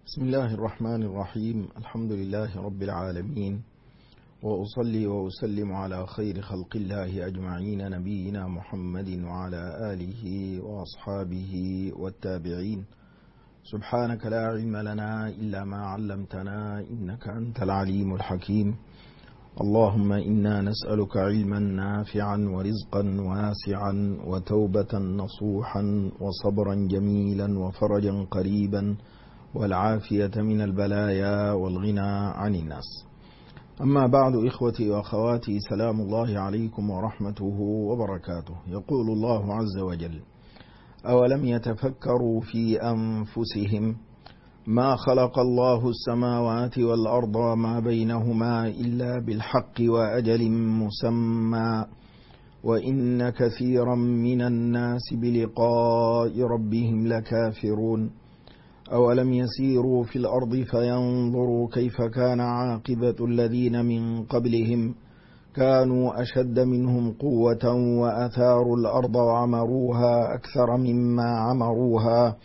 بسم الله الرحمن الرحيم. الحمد لله رب العالمين، وأصلي وأسلم على خير خلق الله أجمعين، نبينا محمد وعلى آله وأصحابه والتابعين. سبحانك لا علم لنا إلا ما علمتنا إنك أنت العليم الحكيم. اللهم إنا نسألك علما نافعا ورزقا واسعا وتوبة نصوحا وصبرا جميلا وفرجا قريبا والعافية من البلايا والغنى عن الناس. أما بعد، إخوتي وأخواتي، سلام الله عليكم ورحمته وبركاته. يقول الله عز وجل: أولم يتفكروا في أنفسهم ما خلق الله السماوات والأرض وما بينهما إلا بالحق وأجل مسمى وإن كثيرا من الناس بلقاء ربهم لكافرون. أولم يسيروا في الأرض فينظروا كيف كان عاقبة الذين من قبلهم كانوا أشد منهم قوة وأثاروا الأرض وعمروها أكثر مما عمروها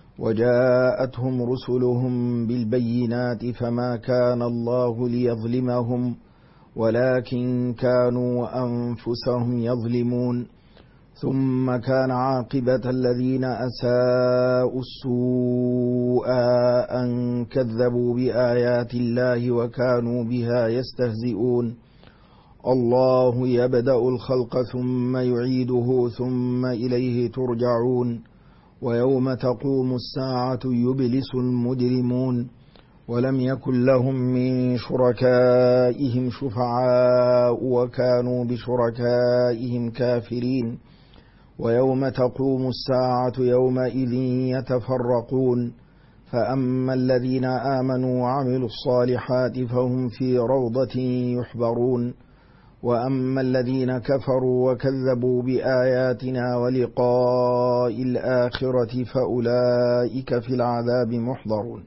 وجاءتهم رسلهم بالبينات فما كان الله ليظلمهم ولكن كانوا أنفسهم يظلمون. ثم كان عاقبة الذين أساءوا السوء أن كذبوا بآيات الله وكانوا بها يستهزئون. الله يبدأ الخلق ثم يعيده ثم إليه ترجعون. ويوم تقوم الساعة يبلس المجرمون ولم يكن لهم من شركائهم شفعاء وكانوا بشركائهم كافرين. ويوم تقوم الساعة يومئذ يتفرقون فأما الذين آمنوا وعملوا الصالحات فهم في روضة يحبرون وأما الذين كفروا وكذبوا بآياتنا ولقاء الآخرة فأولئك في العذاب محضرون.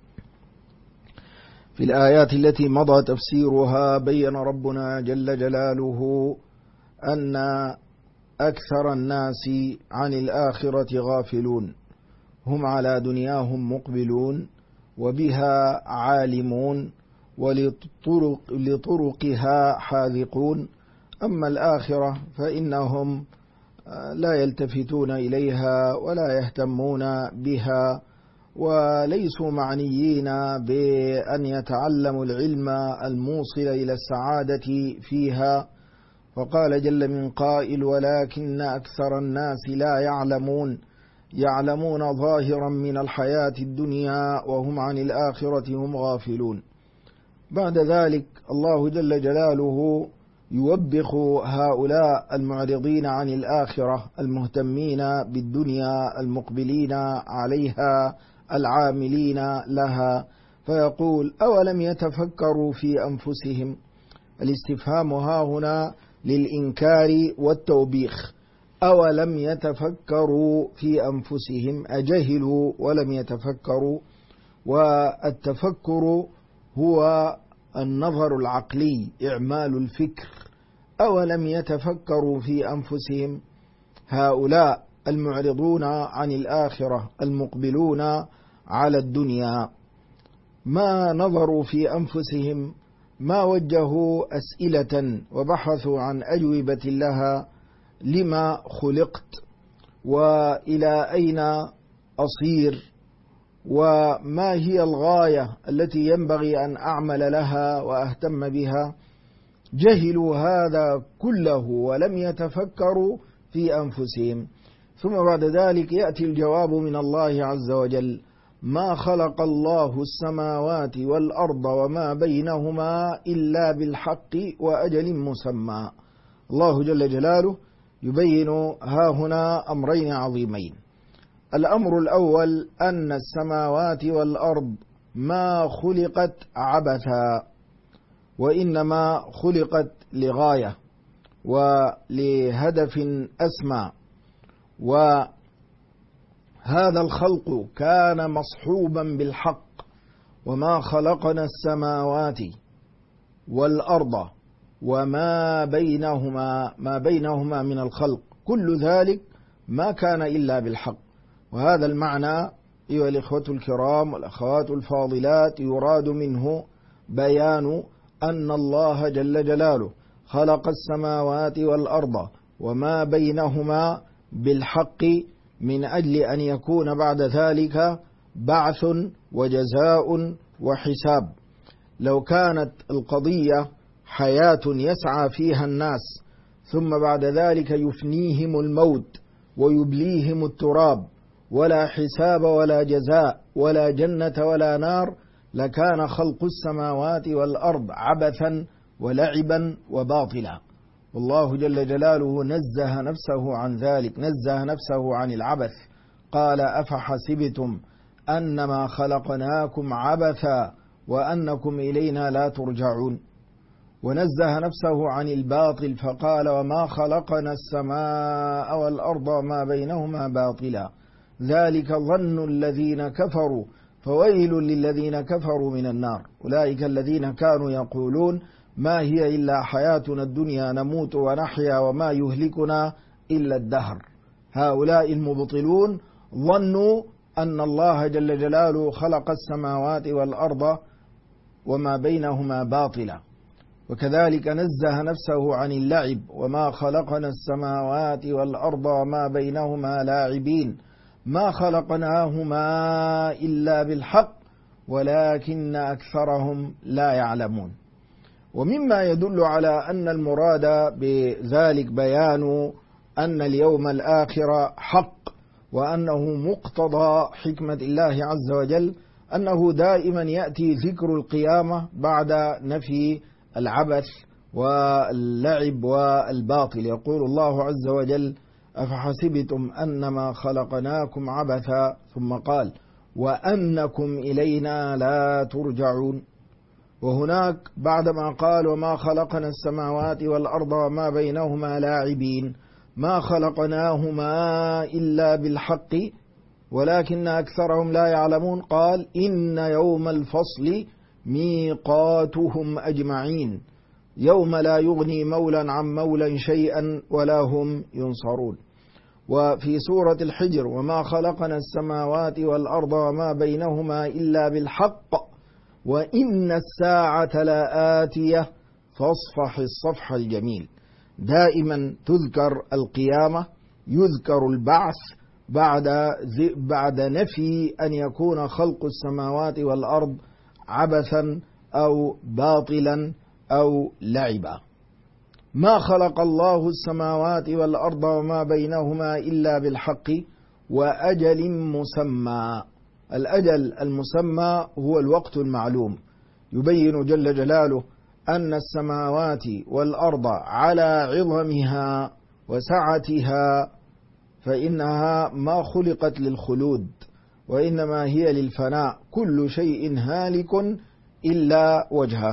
في الآيات التي مضى تفسيرها بين ربنا جل جلاله أن أكثر الناس عن الآخرة غافلون، هم على دنياهم مقبلون وبها عالمون ولطرقها حاذقون. أما الآخرة فإنهم لا يلتفتون إليها ولا يهتمون بها وليسوا معنيين بأن يتعلموا العلم الموصل إلى السعادة فيها. وقال جل من قائل: ولكن أكثر الناس لا يعلمون ظاهرا من الحياة الدنيا وهم عن الآخرة هم غافلون. بعد ذلك الله جل جلاله يوبخ هؤلاء المعرضين عن الآخرة المهتمين بالدنيا المقبلين عليها العاملين لها، فيقول: أولم يتفكروا في أنفسهم. الاستفهام ها هنا للإنكار والتوبيخ. أولم يتفكروا في أنفسهم، أجهلوا ولم يتفكروا. والتفكر هو النظر العقلي، إعمال الفكر. أولم يتفكروا في أنفسهم، هؤلاء المعرضون عن الآخرة المقبلون على الدنيا ما نظروا في أنفسهم، ما وجهوا أسئلة وبحثوا عن أجوبة لها: لما خلقت، وإلى أين أصير، وما هي الغاية التي ينبغي أن أعمل لها وأهتم بها. جهلوا هذا كله ولم يتفكروا في أنفسهم. ثم بعد ذلك يأتي الجواب من الله عز وجل: ما خلق الله السماوات والأرض وما بينهما إلا بالحق وأجل مسمى. الله جل جلاله يبين ها هنا أمرين عظيمين. الأمر الأول أن السماوات والأرض ما خلقت عبثا، وإنما خلقت لغاية ولهدف أسمى. وهذا الخلق كان مصحوبا بالحق: وما خلقنا السماوات والأرض وما بينهما من الخلق، كل ذلك ما كان إلا بالحق. وهذا المعنى أيها الإخوة الكرام والأخوات الفاضلات، يراد منه بيان أن الله جل جلاله خلق السماوات والأرض وما بينهما بالحق، من أجل أن يكون بعد ذلك بعث وجزاء وحساب. لو كانت القضية حياة يسعى فيها الناس ثم بعد ذلك يفنيهم الموت ويبليهم التراب، ولا حساب ولا جزاء ولا جنة ولا نار، لكان خلق السماوات والأرض عبثا ولعبا وباطلا. والله جل جلاله نزه نفسه عن ذلك، نزه نفسه عن العبث، قال: أفحسبتم أنما خلقناكم عبثا وأنكم إلينا لا ترجعون. ونزه نفسه عن الباطل فقال: وما خلقنا السماء والأرض وما بينهما باطلا، ذلك ظن الذين كفروا فويل للذين كفروا من النار. أولئك الذين كانوا يقولون ما هي إلا حياتنا الدنيا نموت ونحيا وما يهلكنا إلا الدهر. هؤلاء المبطلون ظنوا أن الله جل جلاله خلق السماوات والأرض وما بينهما باطلا. وكذلك نزه نفسه عن اللعب: وما خلقنا السماوات والأرض وما بينهما لاعبين، ما خلقناهما إلا بالحق ولكن أكثرهم لا يعلمون. ومما يدل على أن المراد بذلك بيان أن اليوم الآخر حق، وأنه مقتضى حكمة الله عز وجل، أنه دائما يأتي ذكر القيامة بعد نفي العبث واللعب والباطل. يقول الله عز وجل: أفحسبتم أنما خلقناكم عبثا، ثم قال: وأنكم إلينا لا ترجعون. وهناك بعدما قال: وما خلقنا السماوات والأرض وما بينهما لاعبين، ما خلقناهما إلا بالحق ولكن أكثرهم لا يعلمون، قال: إن يوم الفصل ميقاتهم أجمعين، يوم لا يغني مولا عن مولا شيئا ولا هم ينصرون. وفي سورة الحجر: وما خلقنا السماوات والأرض وما بينهما إلا بالحق وإن الساعة لآتية فاصفح الصفح الجميل. دائما تذكر القيامة، يذكر البعث بعد نفي أن يكون خلق السماوات والأرض عبثا أو باطلا أو لعبا. ما خلق الله السماوات والأرض وما بينهما إلا بالحق وأجل مسمى. الأجل المسمى هو الوقت المعلوم. يبين جل جلاله أن السماوات والأرض على عظمها وسعتها فإنها ما خلقت للخلود، وإنما هي للفناء، كل شيء هالك إلا وجهه.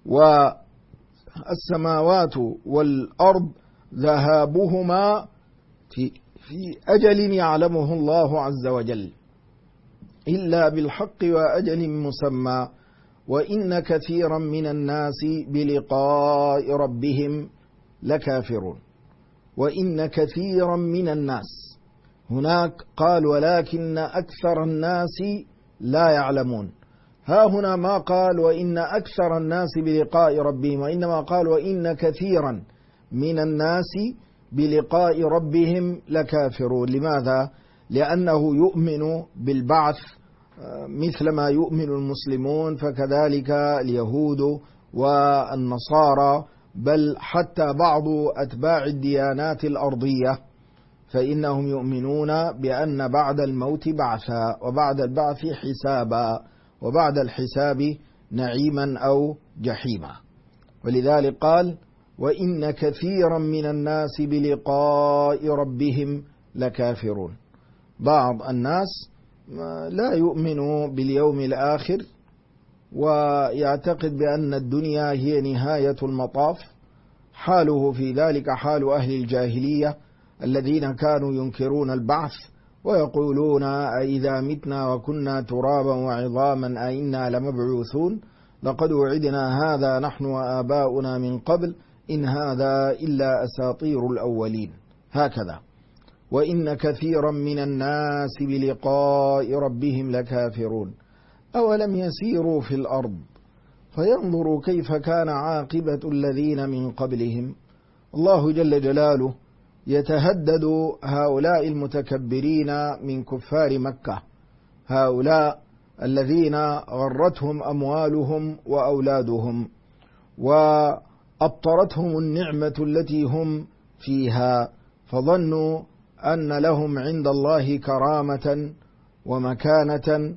والسماوات والأرض ذهابهما في أجل يعلمه الله عز وجل، إلا بالحق وأجل مسمى. وإن كثيرا من الناس بلقاء ربهم لكافرون. وإن كثيرا من الناس، هناك قال: ولكن أكثر الناس لا يعلمون. ها هنا ما قال وإن أكثر الناس بلقاء ربهم، وإنما قال وإن كثيرا من الناس بلقاء ربهم لكافرون. لماذا؟ لأنه يؤمن بالبعث مثل ما يؤمن المسلمون، فكذلك اليهود والنصارى، بل حتى بعض أتباع الديانات الأرضية فإنهم يؤمنون بأن بعد الموت بعثا، وبعد البعث حسابا، وبعد الحساب نعيما أو جحيما. ولذلك قال: وإن كثيرا من الناس بلقاء ربهم لكافرون. بعض الناس لا يؤمن باليوم الآخر ويعتقد بأن الدنيا هي نهاية المطاف. حاله في ذلك حال أهل الجاهلية الذين كانوا ينكرون البعث ويقولون: أإذا متنا وكنا ترابا وعظاما أإنا لمبعوثون، لقد وعدنا هذا نحن وآباؤنا من قبل إن هذا إلا أساطير الأولين. هكذا. وإن كثيرا من الناس بلقاء ربهم لكافرون أولم يسيروا في الأرض فينظروا كيف كان عاقبة الذين من قبلهم. الله جل جلاله يتهدد هؤلاء المتكبرين من كفار مكة، هؤلاء الذين غرتهم أموالهم وأولادهم وأبطرتهم النعمة التي هم فيها، فظنوا أن لهم عند الله كرامة ومكانة،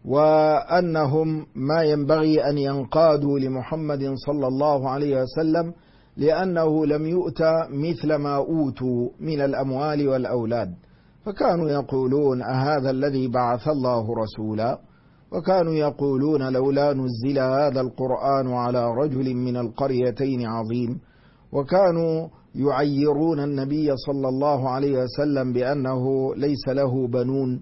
وأنهم ما ينبغي أن ينقادوا لمحمد صلى الله عليه وسلم لأنه لم يؤت مثل ما أوتوا من الأموال والأولاد. فكانوا يقولون أهذا الذي بعث الله رسولا، وكانوا يقولون لولا نزل هذا القرآن على رجل من القريتين عظيم، وكانوا يعيرون النبي صلى الله عليه وسلم بأنه ليس له بنون،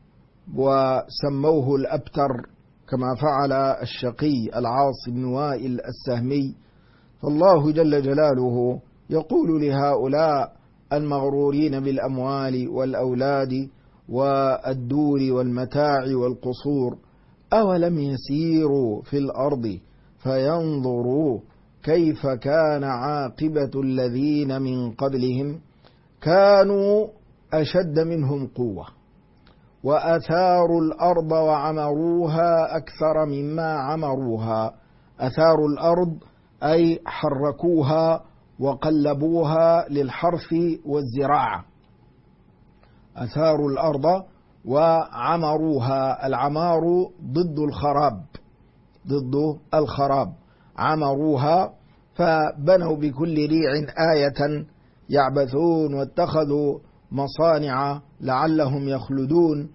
وسموه الأبتر كما فعل الشقي العاص بن وائل السهمي. فالله جل جلاله يقول لهؤلاء المغرورين بالأموال والأولاد والدور والمتاع والقصور أولم يسيروا في الأرض فينظروا كيف كان عاقبة الذين من قبلهم كانوا أشد منهم قوة وأثاروا الأرض وعمروها أكثر مما عمروها. أثاروا الأرض أي حركوها وقلبوها للحرث والزراعة. أثاروا الأرض وعمروها، العمار ضد الخراب، ضد الخراب، عمروها فبنوا بكل ريع آية يعبثون، واتخذوا مصانع لعلهم يخلدون،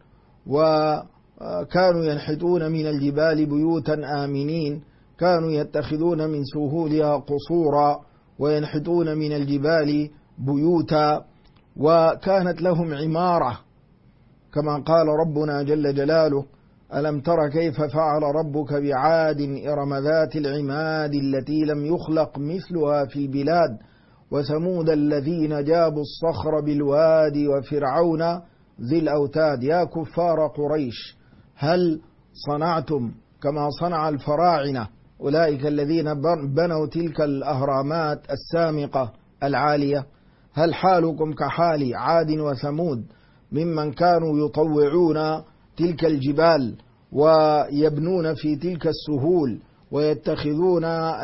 وكانوا ينحتون من الجبال بيوتا آمنين، كانوا يتخذون من سهولها قصورا وينحتون من الجبال بيوتا، وكانت لهم عمارة كما قال ربنا جل جلاله ألم تر كيف فعل ربك بعاد إرم ذات العماد التي لم يخلق مثلها في البلاد وثمود الذين جابوا الصخر بالواد وفرعون ذي الأوتاد. يا كفار قريش هل صنعتم كما صنع الفراعنة أولئك الذين بنوا تلك الأهرامات السامقة العالية؟ هل حالكم كحال عاد وثمود ممن كانوا يطوعون تلك الجبال ويبنون في تلك السهول ويتخذون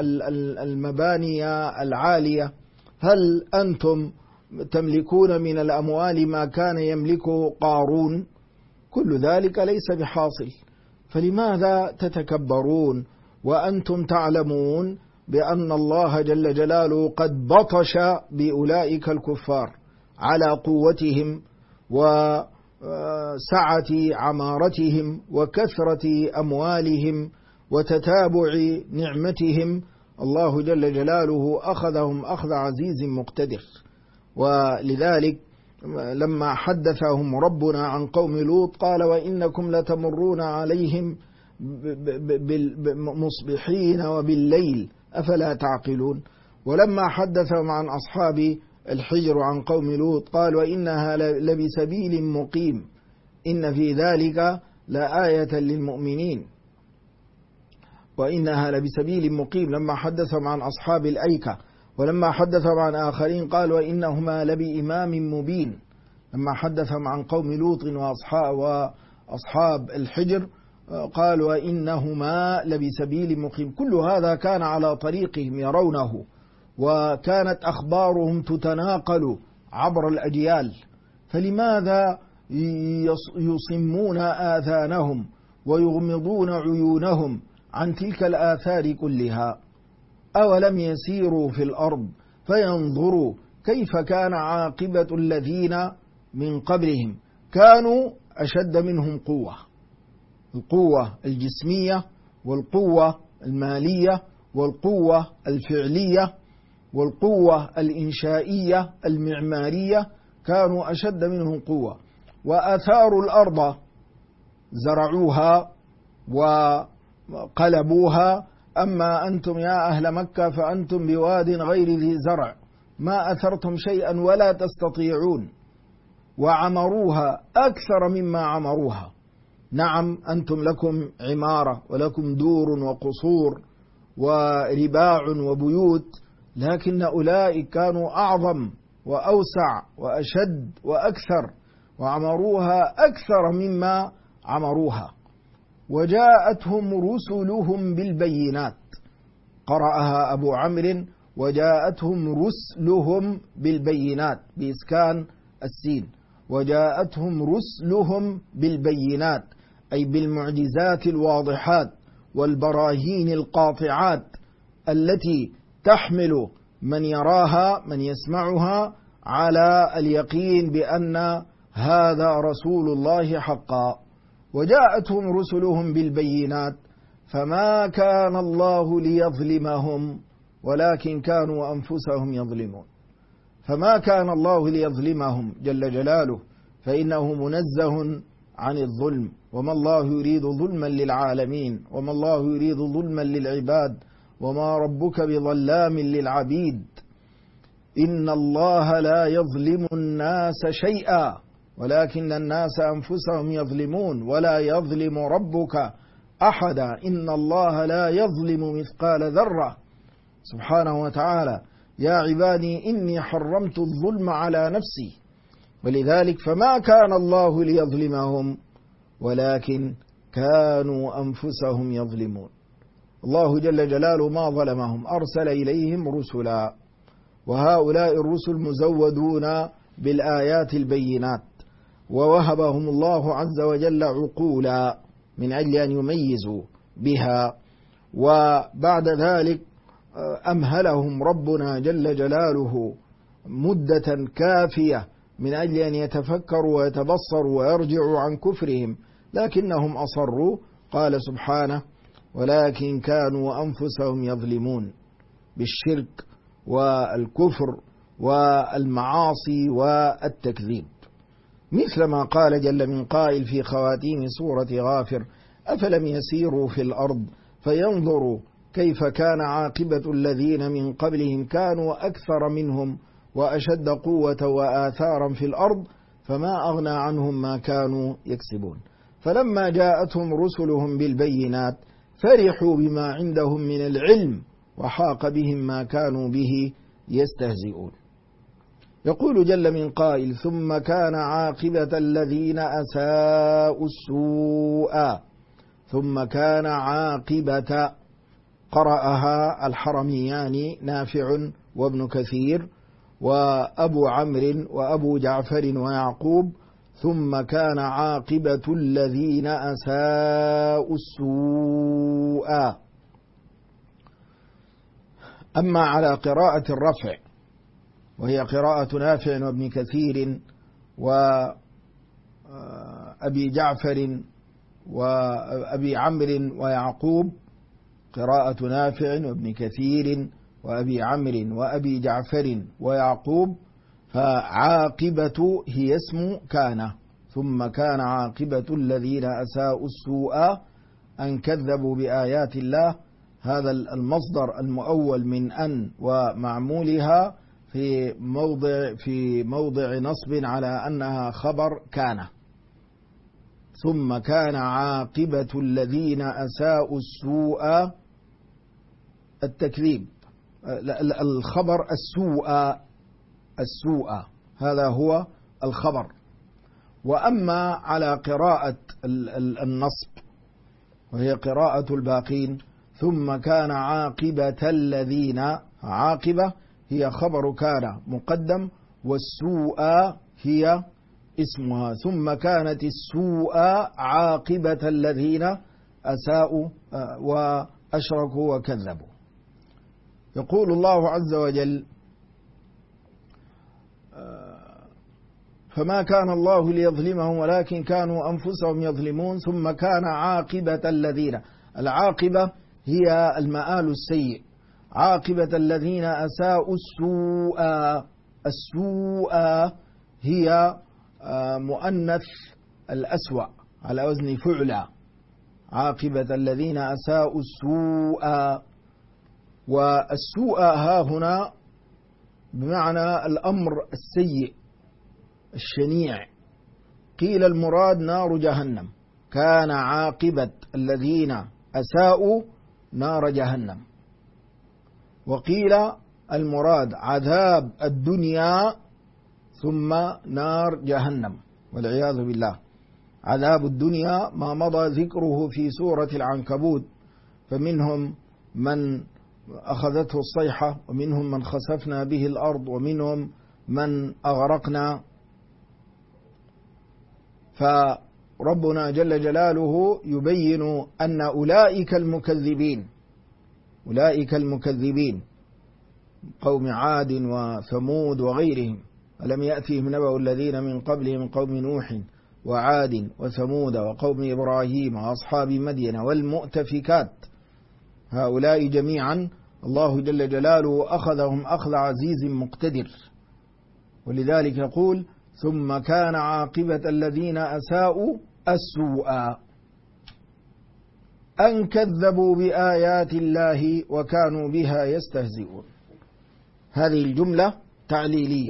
المباني العالية؟ هل أنتم تملكون من الأموال ما كان يملك قارون؟ كل ذلك ليس بحاصل، فلماذا تتكبرون وأنتم تعلمون بأن الله جل جلاله قد بطش بأولئك الكفار على قوتهم وسعة عمارتهم وكثرة أموالهم وتتابع نعمتهم؟ الله جل جلاله أخذهم أخذ عزيز مقتدر. ولذلك لما حدثهم ربنا عن قوم لوط قال وإنكم لتمرون عليهم مصبحين وبالليل أفلا تعقلون. ولما حدثهم عن أصحاب الحجر عن قوم لوط قال وإنها لبسبيل مقيم إن في ذلك لآية للمؤمنين، وإنها لبسبيل مقيم. لما حدثهم عن أصحاب الأيكة ولما حدثهم عن آخرين قال وإنهما لبإمام مبين. لما حدثهم عن قوم لوط وأصحاب الحجر قال وإنهما لبسبيل مقيم. كل هذا كان على طريقهم يرونه، وكانت أخبارهم تتناقل عبر الأجيال، فلماذا يصمون آذانهم ويغمضون عيونهم عن تلك الآثار كلها؟ أولم يسيروا في الأرض فينظروا كيف كان عاقبة الذين من قبلهم كانوا أشد منهم قوة، القوة الجسمية والقوة المالية والقوة الفعلية والقوة الإنشائية المعمارية، كانوا أشد منهم قوة. وأثاروا الأرض، زرعوها وقلبوها. أما أنتم يا أهل مكة فأنتم بواد غير ذي زرع ما أثرتم شيئا ولا تستطيعون. وعمروها أكثر مما عمروها. نعم أنتم لكم عمارة ولكم دور وقصور ورباع وبيوت، لكن أولئك كانوا أعظم وأوسع وأشد وأكثر، وعمروها أكثر مما عمروها. وجاءتهم رسلهم بالبينات، قرأها أبو عمرو وجاءتهم رسلهم بالبينات بإسكان السين، وجاءتهم رسلهم بالبينات أي بالمعجزات الواضحات والبراهين القاطعات التي تحمل من يراها من يسمعها على اليقين بأن هذا رسول الله حقا. وجاءتهم رسلهم بالبينات فما كان الله ليظلمهم ولكن كانوا أنفسهم يظلمون. فما كان الله ليظلمهم جل جلاله، فإنه منزه عن الظلم، وما الله يريد ظلما للعالمين، وما الله يريد ظلما للعباد، وما ربك بظلام للعبيد. إن الله لا يظلم الناس شيئا ولكن الناس أنفسهم يظلمون، ولا يظلم ربك أحدا، إن الله لا يظلم مثقال ذرة. سبحانه وتعالى: يا عبادي إني حرمت الظلم على نفسي. ولذلك فما كان الله ليظلمهم ولكن كانوا أنفسهم يظلمون. الله جل جلاله ما ظلمهم، أرسل إليهم رسلا، وهؤلاء الرسل مزودون بالآيات البينات، ووهبهم الله عز وجل عقولا من أجل أن يميزوا بها، وبعد ذلك أمهلهم ربنا جل جلاله مدة كافية من أجل أن يتفكروا ويتبصروا ويرجعوا عن كفرهم، لكنهم أصروا. قال سبحانه: ولكن كانوا أنفسهم يظلمون بالشرك والكفر والمعاصي والتكذيب. مثل ما قال جل من قائل في خواتيم سورة غافر: أفلم يسيروا في الأرض فينظروا كيف كان عاقبة الذين من قبلهم كانوا أكثر منهم وأشد قوة وآثارا في الأرض فما أغنى عنهم ما كانوا يكسبون. فلما جاءتهم رسلهم بالبينات فرحوا بما عندهم من العلم وحاق بهم ما كانوا به يستهزئون. يقول جل من قائل: ثم كان عاقبة الذين أساءوا السوء. ثم كان عاقبة، قرأها الحرميان نافع وابن كثير وأبو عمرو وأبو جعفر ويعقوب: ثم كان عاقبة الذين أساءوا السوء. أما على قراءة الرفع وهي قراءة نافع وابن كثير وأبي جعفر وأبي عمرو ويعقوب، قراءة نافع وابن كثير وأبي عمرو وأبي جعفر ويعقوب، فعاقبة هي اسم كان. ثم كان عاقبة الذين أساءوا السوء أن كذبوا بآيات الله. هذا المصدر المؤول من أن ومعمولها في موضع نصب على أنها خبر كان. ثم كان عاقبة الذين أساءوا السوء التكذيب، الخبر السوء هذا هو الخبر. وأما على قراءة النصب وهي قراءة الباقين: ثم كان عاقبة الذين، عاقبة هي خبر كان مقدم والسوء هي اسمها، ثم كانت السوء عاقبة الذين أساءوا وأشركوا وكذبوا. يقول الله عز وجل: فما كان الله ليظلمهم ولكن كانوا أنفسهم يظلمون. ثم كان عاقبة الذين، العاقبة هي المآل السيء، عاقبة الذين أساءوا السوء. السوء هي مؤنث الأسوأ على وزن فعلى، عاقبة الذين أساءوا السوء. والسوء ها هنا بمعنى الأمر السيء الشنيع. قيل المراد نار جهنم، كان عاقبة الذين أساءوا نار جهنم. وقيل المراد عذاب الدنيا ثم نار جهنم والعياذ بالله. عذاب الدنيا ما مضى ذكره في سورة العنكبوت، فمنهم من أخذته الصيحة، ومنهم من خسفنا به الأرض، ومنهم من أغرقنا. فربنا جل جلاله يبين أن أولئك المكذبين قوم عاد وثمود وغيرهم، ألم يأتهم نبأ الذين من قبلهم قوم نوح وعاد وثمود وقوم إبراهيم وأصحاب مدين والمؤتفكات. هؤلاء جميعا الله جل جلاله أخذهم أخذ عزيز مقتدر، ولذلك يقول ثم كان عاقبة الذين أساءوا السوء أن كذبوا بآيات الله وكانوا بها يستهزئون. هذه الجملة تعليلية.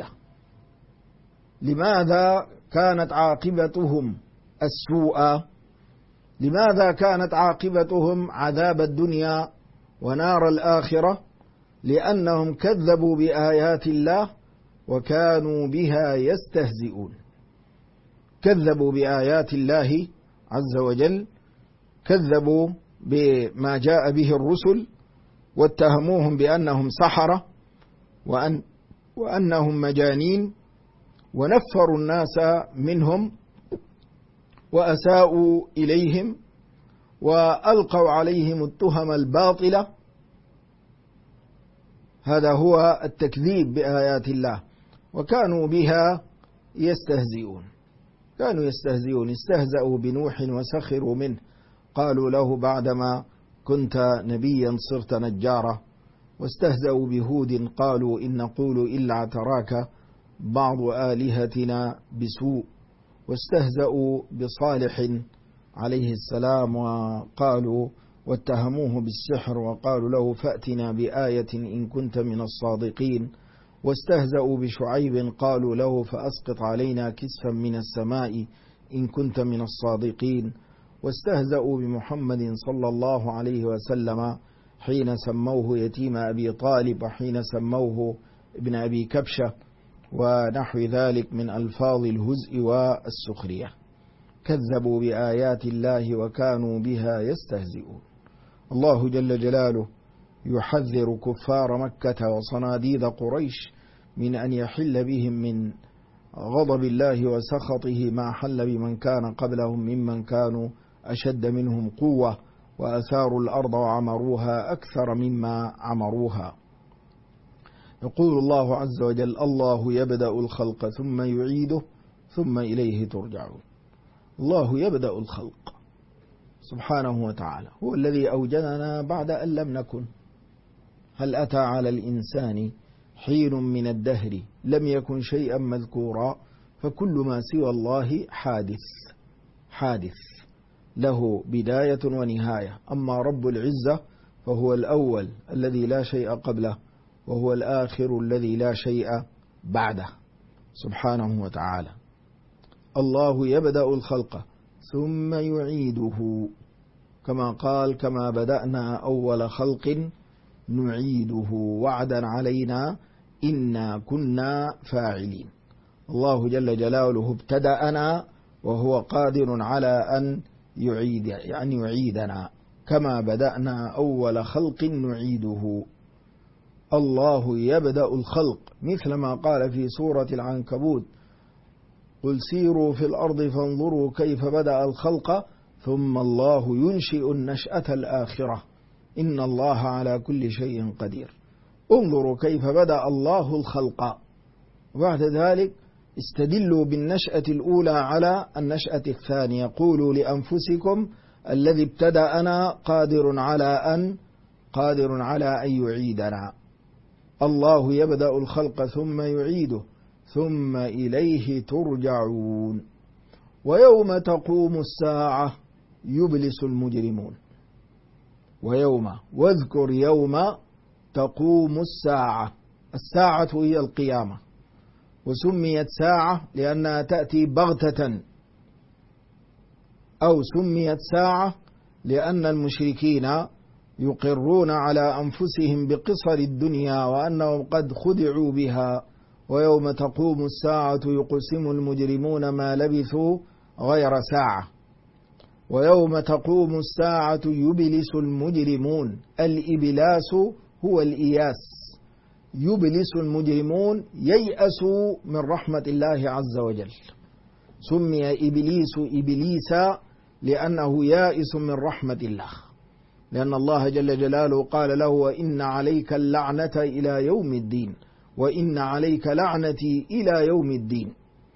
لماذا كانت عاقبتهم السوء؟ لماذا كانت عاقبتهم عذاب الدنيا ونار الآخرة؟ لأنهم كذبوا بآيات الله وكانوا بها يستهزئون. كذبوا بآيات الله عز وجل، كذبوا بما جاء به الرسل، واتهموهم بأنهم سحرة وأنهم مجانين، ونفروا الناس منهم وأساءوا إليهم وألقوا عليهم التهم الباطلة. هذا هو التكذيب بآيات الله، وكانوا بها يستهزئون. استهزأوا بنوح وسخروا منه، قالوا له بعدما كنت نبيا صرت نجارا. واستهزأوا بهود، قالوا إن نقول إلا اعتراك بعض آلهتنا بسوء. واستهزأوا بصالح عليه السلام وقالوا واتهموه بالسحر، وقالوا له فأتنا بآية إن كنت من الصادقين. واستهزأوا بشعيب، قالوا له فأسقط علينا كسفا من السماء إن كنت من الصادقين. واستهزأوا بمحمد صلى الله عليه وسلم حين سموه يتيم أبي طالب، وحين سموه ابن أبي كبشة، ونحو ذلك من ألفاظ الهزء والسخرية. كذبوا بآيات الله وكانوا بها يستهزئون. الله جل جلاله يحذر كفار مكة وصناديد قريش من أن يحل بهم من غضب الله وسخطه ما حل بمن كان قبلهم ممن كانوا أشد منهم قوة وأثاروا الأرض وعمروها أكثر مما عمروها. يقول الله عز وجل الله يبدأ الخلق ثم يعيده ثم إليه ترجعون. الله يبدأ الخلق سبحانه وتعالى، هو الذي أوجدنا بعد أن لم نكن. هل أتى على الإنسان حين من الدهر لم يكن شيئا مذكورا؟ فكل ما سوى الله حادث له بداية ونهاية. أما رب العزة فهو الأول الذي لا شيء قبله، وهو الآخر الذي لا شيء بعده سبحانه وتعالى. الله يبدأ الخلق ثم يعيده، كما قال كما بدأنا أول خلق نعيده وعدا علينا إنا كنا فاعلين. الله جل جلاله ابتدأنا وهو قادر على أن يعيدنا كما بدأنا أول خلق نعيده. الله يبدأ الخلق، مثل ما قال في سورة العنكبوت قل سيروا في الأرض فانظروا كيف بدأ الخلق ثم الله ينشئ النشأة الآخرة إن الله على كل شيء قدير. انظروا كيف بدأ الله الخلق، وبعد ذلك استدلوا بالنشأة الأولى على النشأة الثانية. قولوا لأنفسكم الذي ابتدأنا قادر على أن يعيدنا. الله يبدأ الخلق ثم يعيده ثم إليه ترجعون. ويوم تقوم الساعة يبلس المجرمون. واذكر يوم تقوم الساعة هي القيامة. وسميت ساعة لأنها تأتي بغتة، أو سميت ساعة لأن المشركين يقرون على أنفسهم بقصر الدنيا وأنهم قد خدعوا بها. ويوم تقوم الساعة يقسم المجرمون ما لبثوا غير ساعة. ويوم تقوم الساعة يبلس المجرمون، الإبلاس هو الإياس، يبلس المجرمون ييأسوا من رحمة الله عز وجل. سمي إبليس إبليسا لأنه يائس من رحمة الله، لأن الله جل جلاله قال له: وإن عليك اللعنة إلى يوم الدين، وإن عليك لعنتي إلى يوم الدين.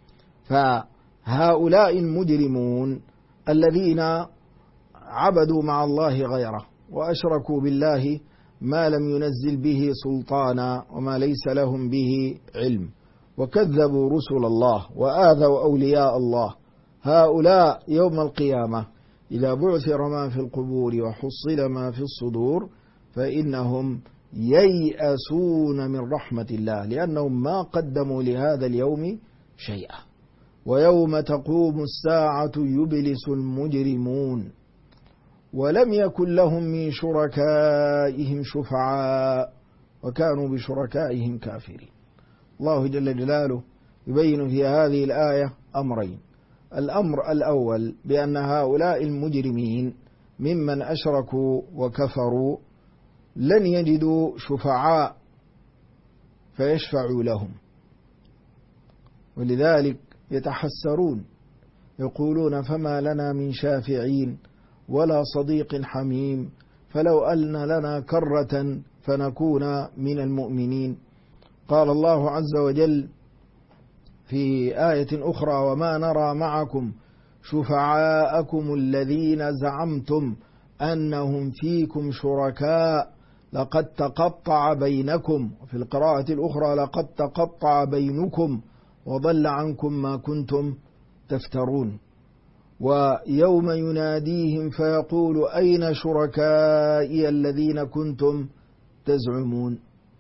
فهؤلاء المجرمون الذين عبدوا مع الله غيره وأشركوا بالله ما لم ينزل به سلطانا وما ليس لهم به علم، وكذبوا رسل الله وآذوا أولياء الله، هؤلاء يوم القيامة إذا بعثر ما في القبور وحصل ما في الصدور فإنهم ييأسون من رحمة الله، لأنهم ما قدموا لهذا اليوم شيئا. ويوم تقوم الساعة يبلس المجرمون ولم يكن لهم من شركائهم شفعاء وكانوا بشركائهم كافرين. الله جل جلاله يبين في هذه الآية أمرين: الأمر الأول بأن هؤلاء المجرمين ممن أشركوا وكفروا لن يجدوا شفعاء فيشفعوا لهم، ولذلك يتحسرون يقولون: فما لنا من شافعين ولا صديق حميم، فلو أن لنا كرة فنكون من المؤمنين. قال الله عز وجل في آية أخرى: وما نرى معكم شفعاءكم الذين زعمتم أنهم فيكم شركاء لقد تقطع بينكم، وفي القراءة الأخرى: لقد تقطع بينكم وضل عنكم ما كنتم تفترون. ويوم يناديهم فيقول: أين شركائي الذين كنتم تزعمون.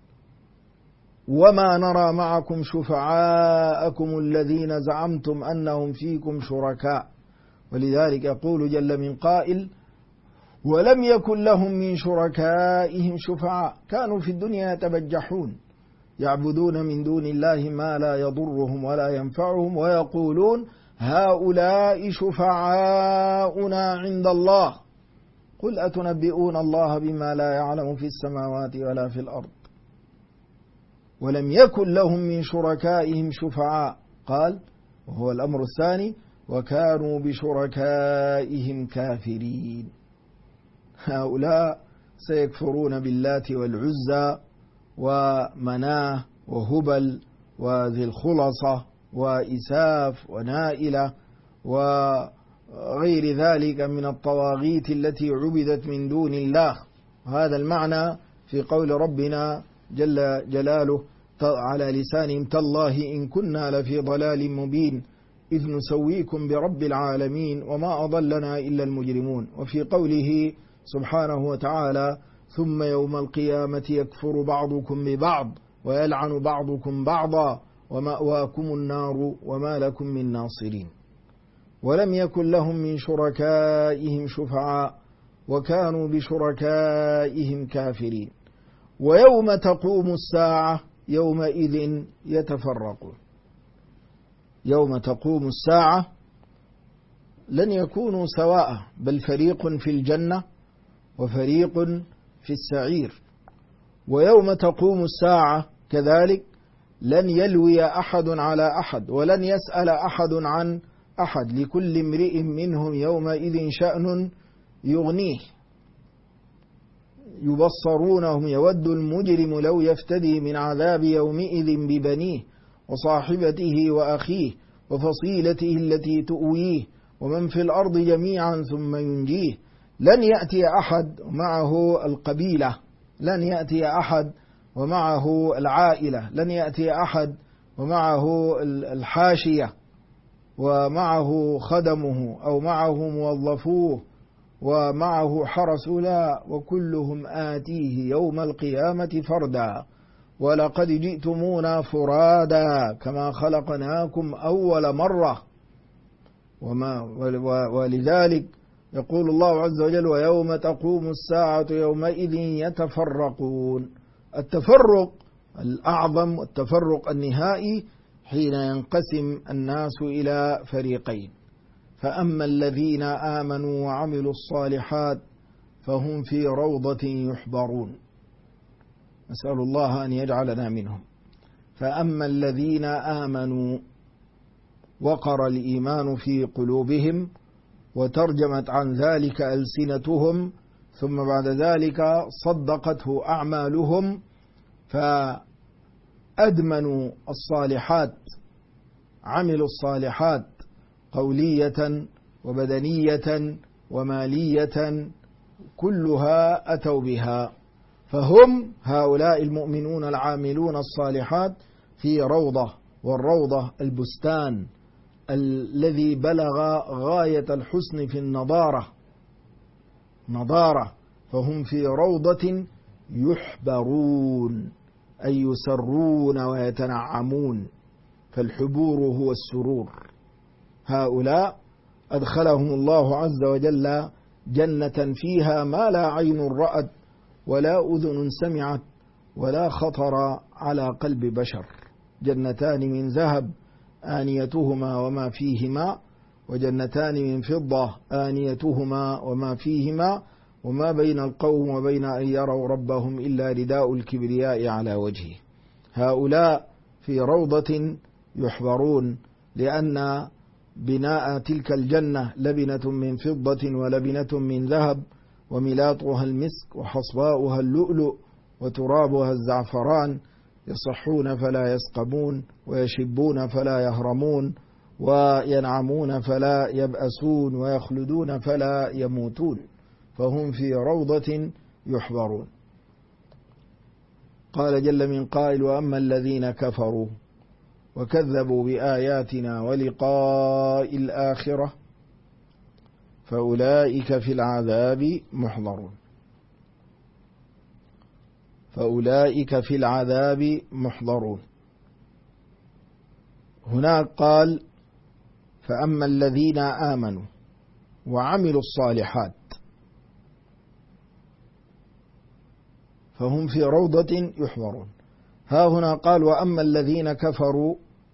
وما نرى معكم شفعاءكم الذين زعمتم أنهم فيكم شركاء. ولذلك يقول جل من قائل: ولم يكن لهم من شركائهم شفعاء. كانوا في الدنيا يتبجحون يعبدون من دون الله ما لا يضرهم ولا ينفعهم، ويقولون: هؤلاء شفعاؤنا عند الله. قل أتنبئون الله بما لا يعلم في السماوات ولا في الأرض. ولم يكن لهم من شركائهم شفعاء، قال وهو الأمر الثاني: وكانوا بشركائهم كافرين. هؤلاء سيكفرون باللات والعزى ومناه وهبل وذي الخلصة وإساف ونائلة وغير ذلك من الطواغيت التي عبدت من دون الله. هذا المعنى في قول ربنا جل جلاله على لسانهم: تالله إن كنا لفي ضلال مبين إذ نسويكم برب العالمين وما أضلنا إلا المجرمون. وفي قوله سبحانه وتعالى: ثم يوم القيامة يكفر بعضكم ببعض ويلعن بعضكم بعضا ومأواكم النار وما لكم من ناصرين. ولم يكن لهم من شركائهم شفعاء وكانوا بشركائهم كافرين. ويوم تقوم الساعة يومئذ يتفرقون. يوم تقوم الساعة لن يكونوا سواء، بل فريق في الجنة وفريق في السعير. ويوم تقوم الساعة كذلك لن يلوي أحد على أحد ولن يسأل أحد عن أحد، لكل امرئ منهم يومئذ شأن يغنيه. يبصرونهم يود المجرم لو يفتدي من عذاب يومئذ ببنيه وصاحبته وأخيه وفصيلته التي تؤويه ومن في الأرض جميعا ثم ينجيه. لن يأتي أحد معه القبيلة، لن يأتي أحد ومعه العائلة، لن يأتي أحد ومعه الحاشية ومعه خدمه أو معه موظفوه ومعه حرس، لا، وكلهم آتيه يوم القيامة فردا ولقد جئتمونا فرادا كما خلقناكم أول مرة. ولذلك يقول الله عز وجل ويوم تقوم الساعة يومئذ يتفرقون. التفرق الأعظم والتفرق النهائي حين ينقسم الناس إلى فريقين، فأما الذين آمنوا وعملوا الصالحات فهم في روضة يحبرون، نسأل الله أن يجعلنا منهم. فأما الذين آمنوا وقر الإيمان في قلوبهم وترجمت عن ذلك ألسنتهم ثم بعد ذلك صدقته أعمالهم فأدمنوا الصالحات، عملوا الصالحات قولية وبدنية ومالية كلها أتوا بها، فهم هؤلاء المؤمنون العاملون الصالحات في روضة، والروضة البستان الذي بلغ غاية الحسن في النضارة، فهم في روضة يحبرون أي يسرون ويتنعمون، فالحبور هو السرور. هؤلاء أدخلهم الله عز وجل جنة فيها ما لا عين رأت ولا أذن سمعت ولا خطر على قلب بشر، جنتان من ذهب آنيتهما وما فيهما، وجنتان من فضة آنيتهما وما فيهما، وما بين القوم وبين أن يروا ربهم إلا رداء الكبرياء على وجهه. هؤلاء في روضة يحبرون، لأن بناء تلك الجنة لبنة من فضة ولبنة من ذهب، وملاطها المسك وحصباؤها اللؤلؤ وترابها الزعفران، يصحون فلا يسقمون ويشبون فلا يهرمون وينعمون فلا يبأسون ويخلدون فلا يموتون، فهم في روضة يحبرون. قال جل من قائل وأما الذين كفروا وكذبوا بآياتنا ولقاء الآخرة فأولئك في العذاب محضرون. فأولئك في العذاب محضرون. هناك قال فأما الذين آمنوا وعملوا الصالحات فهم في روضة يحضرون. ها هنا قال وأما الذين كفروا،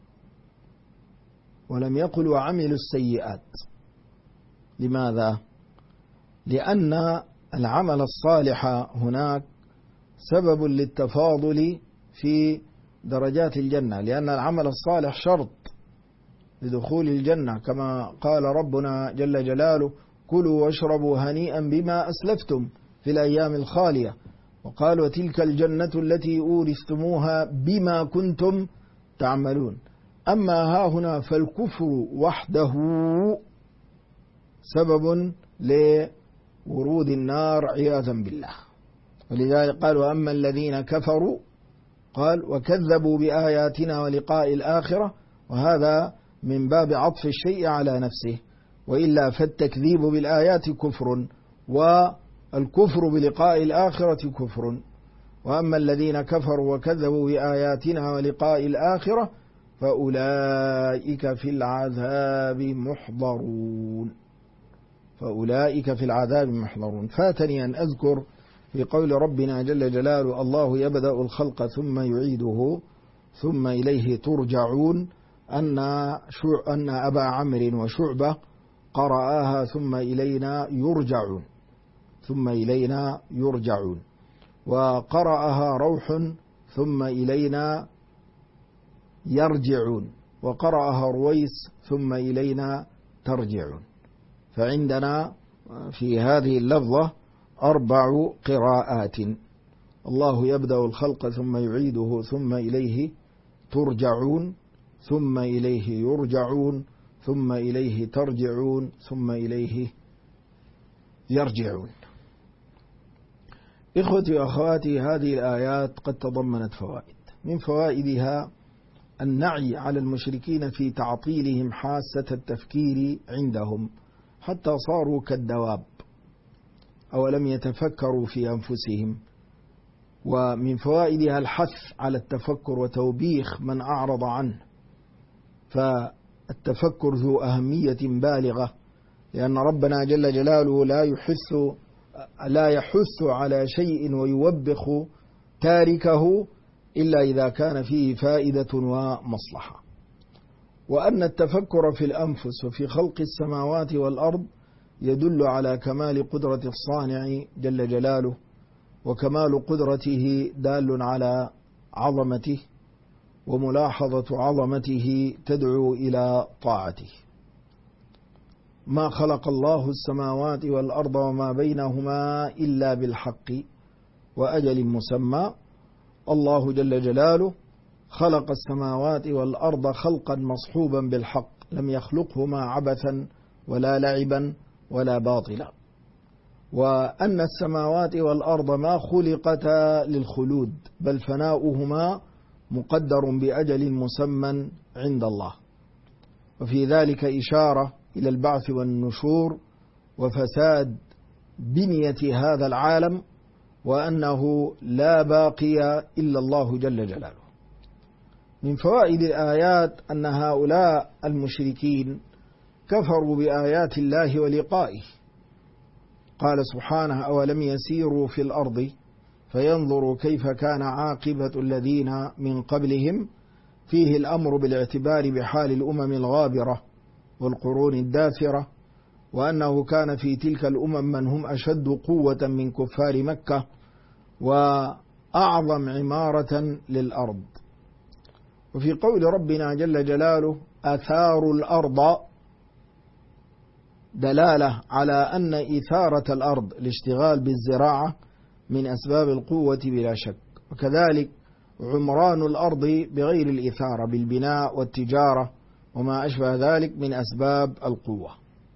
ولم يقل وعملوا السيئات. لماذا؟ لأن العمل الصالح هناك سبب للتفاضل في درجات الجنة، لأن العمل الصالح شرط لدخول الجنة، كما قال ربنا جل جلاله كلوا واشربوا هنيئا بما أسلفتم في الأيام الخالية، وقال وتلك الجنة التي أورثتموها بما كنتم تعملون. أما ها هنا فالكفر وحده سبب لورود النار عياذا بالله، ولذلك قال وأما الذين كفروا قال وكذبوا بآياتنا ولقاء الآخرة، وهذا من باب عطف الشيء على نفسه، وإلا فالتكذيب بالآيات كفر والكفر بلقاء الآخرة كفر. وأما الذين كفروا وكذبوا بآياتنا ولقاء الآخرة فأولئك في العذاب محضرون. فأولئك في العذاب محضرون. فاتني أن أذكر في قول ربنا جل جلاله الله يبدأ الخلق ثم يعيده ثم إليه ترجعون، أن أبا عمرو وشعبة قرأها ثم إلينا يرجعون، ثم إلينا يرجعون، وقرأها روح ثم إلينا يرجعون، وقرأها رويس ثم إلينا ترجعون. فعندنا في هذه اللفظة 4 قراءات: الله يبدأ الخلق ثم يعيده ثم إليه ترجعون ثم إليه يرجعون ثم إليه ترجعون ثم إليه يرجعون. إخوتي وأخواتي، هذه الآيات قد تضمنت فوائد، من فوائدها النعي على المشركين في تعطيلهم حاسة التفكير عندهم حتى صاروا كالدواب، أولم يتفكروا في أنفسهم ومن فوائدها الحث على التفكر وتوبيخ من أعرض عنه، فالتفكر ذو أهمية بالغة، لأن ربنا جل جلاله لا يحث على شيء ويوبخ تاركه إلا إذا كان فيه فائدة ومصلحة. وأن التفكر في الأنفس وفي خلق السماوات والأرض يدل على كمال قدرة الصانع جل جلاله، وكمال قدرته دال على عظمته، وملاحظة عظمته تدعو إلى طاعته. ما خلق الله السماوات والأرض وما بينهما إلا بالحق وأجل مسمى. الله جل جلاله خلق السماوات والأرض خلقا مصحوبا بالحق، لم يخلقهما عبثا ولا لعبا ولا باطلا. وأن السماوات والأرض ما خلقتا للخلود، بل فناؤهما مقدر بأجل مسمى عند الله. وفي ذلك إشارة إلى البعث والنشور وفساد بنية هذا العالم، وأنه لا باقي إلا الله جل جلاله. من فوائد الآيات أن هؤلاء المشركين كفروا بآيات الله ولقائه. قال سبحانه: أولم يسيروا في الأرض فينظروا كيف كان عاقبة الذين من قبلهم، فيه الأمر بالاعتبار بحال الأمم الغابرة والقرون الداثرة، وأنه كان في تلك الأمم من هم أشد قوة من كفار مكة وأعظم عمارة للأرض. وفي قول ربنا جل جلاله: أثاروا الأرض، دلالة على أن إثارة الأرض الاشتغال بالزراعة من أسباب القوة بلا شك، وكذلك عمران الأرض بغير الإثارة بالبناء والتجارة وما أشبه ذلك من أسباب القوة.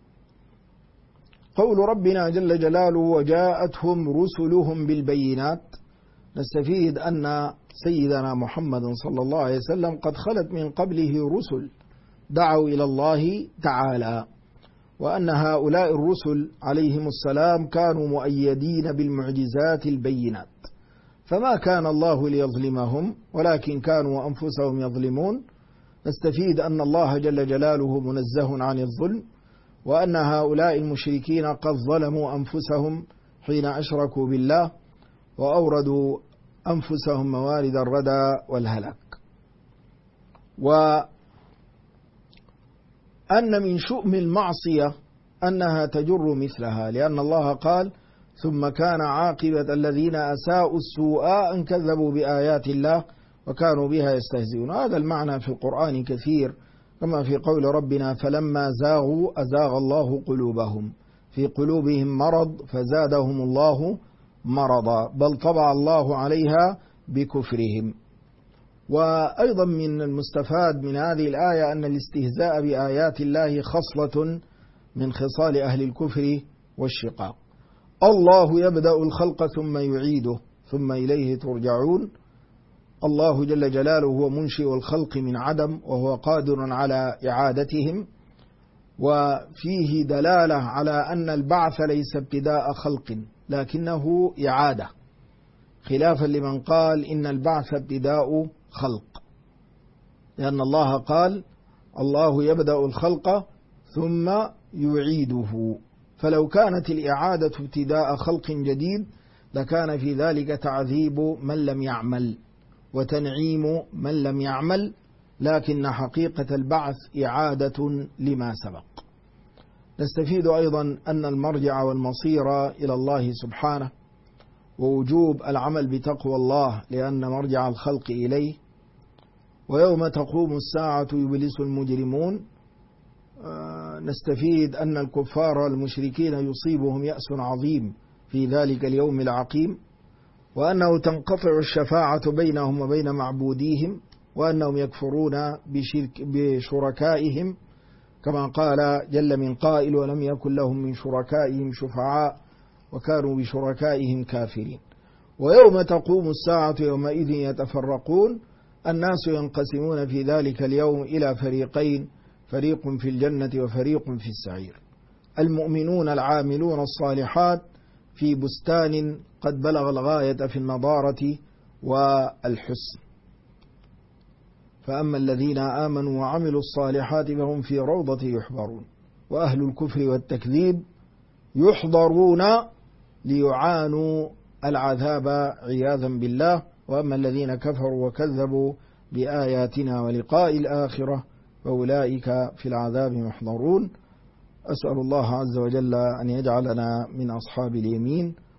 قول ربنا جل جلاله: وجاءتهم رسلهم بالبينات، نستفيد أن سيدنا محمد صلى الله عليه وسلم قد خلت من قبله رسل دعوا إلى الله تعالى، وأن هؤلاء الرسل عليهم السلام كانوا مؤيدين بالمعجزات البينات، فما كان الله ليظلمهم ولكن كانوا أنفسهم يظلمون. نستفيد أن الله جل جلاله منزه عن الظلم، وأن هؤلاء المشركين قد ظلموا أنفسهم حين أشركوا بالله وأوردوا أنفسهم موارد الردى والهلاك. وأن من شؤم المعصية أنها تجر مثلها، لأن الله قال: ثم كان عاقبة الذين أساءوا السوء أن كذبوا بآيات الله وكانوا بها يستهزئون. هذا المعنى في القرآن كثير، كما في قول ربنا: فلما زاغوا أزاغ الله قلوبهم، في قلوبهم مرض فزادهم الله مرضا، بل طبع الله عليها بكفرهم. وأيضا من المستفاد من هذه الآية أن الاستهزاء بآيات الله خصلة من خصال أهل الكفر والشقاق. الله يبدأ الخلق ثم يعيده ثم إليه ترجعون. الله جل جلاله هو منشئ الخلق من عدم، وهو قادر على إعادتهم، وفيه دلالة على أن البعث ليس ابتداء خلق لكنه إعادة، خلافا لمن قال إن البعث ابتداء خلق، لأن الله قال: الله يبدأ الخلق ثم يعيده. فلو كانت الإعادة ابتداء خلق جديد لكان في ذلك تعذيب من لم يعمل وتنعيم من لم يعمل، لكن حقيقة البعث إعادة لما سبق. نستفيد أيضا أن المرجع والمصير إلى الله سبحانه، ووجوب العمل بتقوى الله لأن مرجع الخلق إليه. ويوم تقوم الساعة يبلس المجرمون. نستفيد أن الكفار المشركين يصيبهم يأس عظيم في ذلك اليوم العقيم، وأنه تنقطع الشفاعة بينهم وبين معبوديهم، وأنهم يكفرون بشركائهم، كما قال جل من قائل: ولم يكن لهم من شركائهم شفعاء وكانوا بشركائهم كافرين. ويوم تقوم الساعة يومئذ يتفرقون، الناس ينقسمون في ذلك اليوم إلى فريقين، فريق في الجنة وفريق في السعير. المؤمنون العاملون الصالحات في بستان قد بلغ الغاية في النضارة والحسن. فأما الذين آمنوا وعملوا الصالحات فهم في روضة يحبرون، وأهل الكفر والتكذيب يحضرون ليعانوا العذاب عياذا بالله. وأما الذين كفروا وكذبوا بآياتنا ولقاء الآخرة فأولئك في العذاب محضرون. أسأل الله عز وجل أن يجعلنا من أصحاب اليمين.